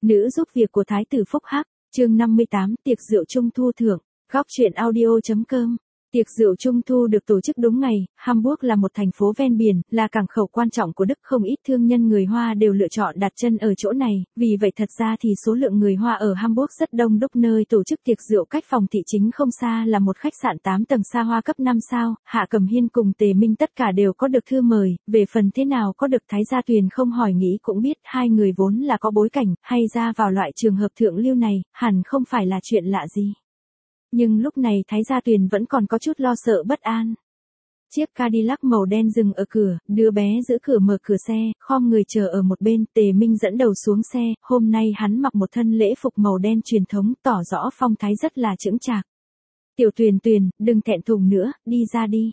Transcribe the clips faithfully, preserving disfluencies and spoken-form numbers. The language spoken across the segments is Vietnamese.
Nữ giúp việc của Thái tử Phúc Hắc, chương năm mươi tám, tiệc rượu trung thu thưởng, góc truyện audio.com. Tiệc rượu trung thu được tổ chức đúng ngày. Hamburg là một thành phố ven biển, là cảng khẩu quan trọng của Đức, không ít thương nhân người Hoa đều lựa chọn đặt chân ở chỗ này, vì vậy thật ra thì số lượng người Hoa ở Hamburg rất đông đúc. Nơi tổ chức tiệc rượu cách phòng thị chính không xa là một khách sạn tám tầng xa hoa cấp năm sao, Hạ Cẩm Hiên cùng Tề Minh tất cả đều có được thư mời, về phần thế nào có được Thái Gia Tuyền không hỏi nghĩ cũng biết, hai người vốn là có bối cảnh, hay ra vào loại trường hợp thượng lưu này, hẳn không phải là chuyện lạ gì. Nhưng lúc này Thái Gia Tuyền vẫn còn có chút lo sợ bất an. Chiếc Cadillac màu đen dừng ở cửa, đứa bé giữ cửa mở cửa xe, khom người chờ ở một bên. Tề Minh dẫn đầu xuống xe, hôm nay hắn mặc một thân lễ phục màu đen truyền thống, tỏ rõ phong thái rất là chững chạc. Tiểu Tuyền Tuyền, đừng thẹn thùng nữa, đi ra đi.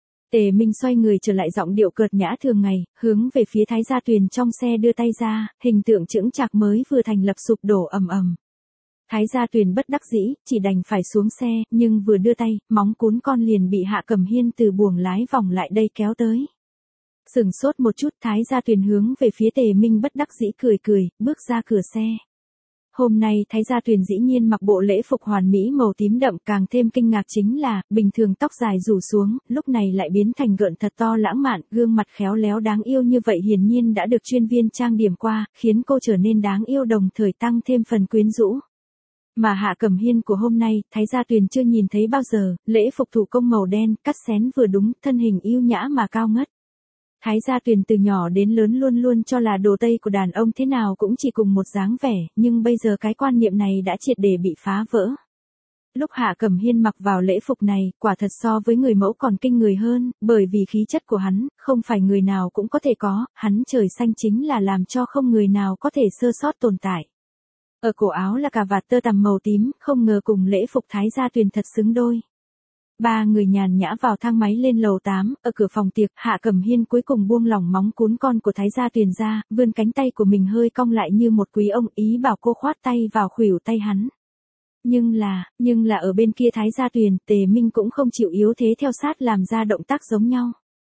Tề Minh xoay người trở lại giọng điệu cợt nhã thường ngày, hướng về phía Thái Gia Tuyền trong xe đưa tay ra, hình tượng chững chạc mới vừa thành lập sụp đổ ầm ầm. Thái Gia Tuyền bất đắc dĩ, chỉ đành phải xuống xe, nhưng vừa đưa tay, móng cún con liền bị Hạ Cẩm Hiên từ buồng lái vòng lại đây kéo tới. Sừng sốt một chút, Thái Gia Tuyền hướng về phía Tề Minh bất đắc dĩ cười cười, bước ra cửa xe. Hôm nay Thái Gia Tuyền dĩ nhiên mặc bộ lễ phục hoàn mỹ màu tím đậm, càng thêm kinh ngạc chính là, bình thường tóc dài rủ xuống, lúc này lại biến thành gợn thật to lãng mạn, gương mặt khéo léo đáng yêu như vậy hiển nhiên đã được chuyên viên trang điểm qua, khiến cô trở nên đáng yêu đồng thời tăng thêm phần quyến rũ. Mà Hạ Cẩm Hiên của hôm nay, Thái Gia Tuyền chưa nhìn thấy bao giờ, lễ phục thủ công màu đen, cắt xén vừa đúng, thân hình yêu nhã mà cao ngất. Thái Gia Tuyền từ nhỏ đến lớn luôn luôn cho là đồ Tây của đàn ông thế nào cũng chỉ cùng một dáng vẻ, nhưng bây giờ cái quan niệm này đã triệt để bị phá vỡ. Lúc Hạ Cẩm Hiên mặc vào lễ phục này, quả thật so với người mẫu còn kinh người hơn, bởi vì khí chất của hắn, không phải người nào cũng có thể có, hắn trời xanh chính là làm cho không người nào có thể sơ sót tồn tại. Ở cổ áo là cà vạt tơ tằm màu tím, không ngờ cùng lễ phục Thái Gia Tuyền thật xứng đôi. Ba người nhàn nhã vào thang máy lên lầu tám, ở cửa phòng tiệc, Hạ Cẩm Hiên cuối cùng buông lỏng móng cún con của Thái Gia Tuyền ra, vươn cánh tay của mình hơi cong lại như một quý ông, ý bảo cô khoát tay vào khuỷu tay hắn. Nhưng là, nhưng là ở bên kia Thái Gia Tuyền, Tề Minh cũng không chịu yếu thế theo sát làm ra động tác giống nhau.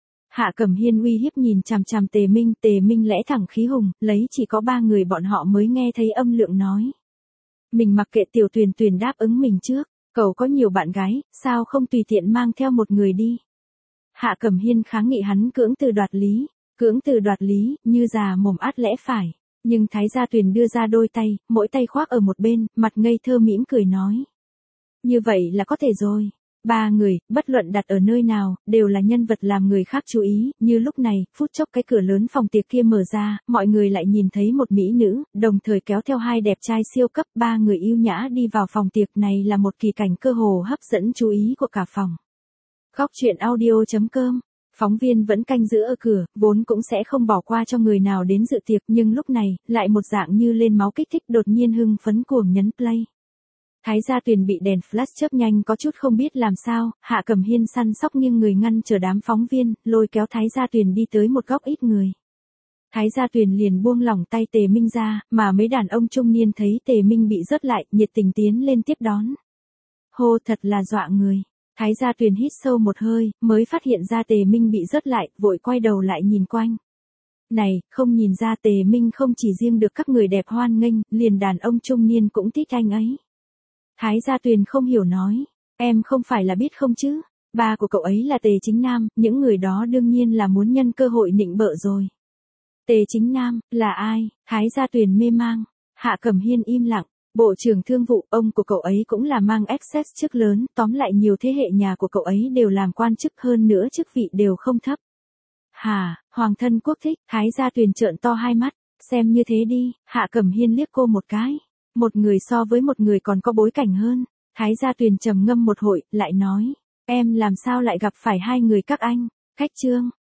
Hạ Cẩm Hiên uy hiếp nhìn chằm chằm Tề Minh, Tề Minh lẽ thẳng khí hùng, lấy chỉ có ba người bọn họ mới nghe thấy âm lượng nói. Mình mặc kệ Tiểu Tuyền Tuyền đáp ứng mình trước, cậu có nhiều bạn gái, sao không tùy tiện mang theo một người đi. Hạ Cẩm Hiên kháng nghị hắn cưỡng từ đoạt lý, cưỡng từ đoạt lý, như già mồm át lẽ phải. Nhưng Thái Gia Tuyền đưa ra đôi tay, mỗi tay khoác ở một bên, mặt ngây thơ mỉm cười nói. Như vậy là có thể rồi. Ba người, bất luận đặt ở nơi nào, đều là nhân vật làm người khác chú ý, như lúc này, phút chốc cái cửa lớn phòng tiệc kia mở ra, mọi người lại nhìn thấy một mỹ nữ, đồng thời kéo theo hai đẹp trai siêu cấp, ba người yêu nhã đi vào phòng tiệc này là một kỳ cảnh cơ hồ hấp dẫn chú ý của cả phòng. Góc truyện audio.com. Phóng viên vẫn canh giữ ở cửa, vốn cũng sẽ không bỏ qua cho người nào đến dự tiệc, nhưng lúc này, lại một dạng như lên máu kích thích đột nhiên hưng phấn cuồng nhấn play. Thái Gia Tuyền bị đèn flash chớp nhanh có chút không biết làm sao, Hạ Cẩm Hiên săn sóc nghiêng người ngăn chờ đám phóng viên, lôi kéo Thái Gia Tuyền đi tới một góc ít người. Thái Gia Tuyền liền buông lỏng tay Tề Minh ra, mà mấy đàn ông trung niên thấy Tề Minh bị rớt lại, nhiệt tình tiến lên tiếp đón. Hô, thật là dọa người. Thái Gia Tuyền hít sâu một hơi, mới phát hiện ra Tề Minh bị rớt lại, vội quay đầu lại nhìn quanh. Này, không nhìn ra Tề Minh không chỉ riêng được các người đẹp hoan nghênh, liền đàn ông trung niên cũng thích anh ấy. Thái Gia Tuyền không hiểu nói, em không phải là biết không chứ, ba của cậu ấy là Tề Chính Nam, những người đó đương nhiên là muốn nhân cơ hội nịnh bợ rồi. Tề Chính Nam, là ai? Thái Gia Tuyền mê mang, Hạ Cẩm Hiên im lặng, Bộ trưởng Thương vụ, ông của cậu ấy cũng là mang access chức lớn, tóm lại nhiều thế hệ nhà của cậu ấy đều làm quan chức hơn nữa chức vị đều không thấp. Hà, Hoàng thân quốc thích, Thái Gia Tuyền trợn to hai mắt, xem như thế đi, Hạ Cẩm Hiên liếc cô một cái. Một người so với một người còn có bối cảnh hơn. Thái Gia Tuyền trầm ngâm một hồi, lại nói. Em làm sao lại gặp phải hai người các anh? Khách trương,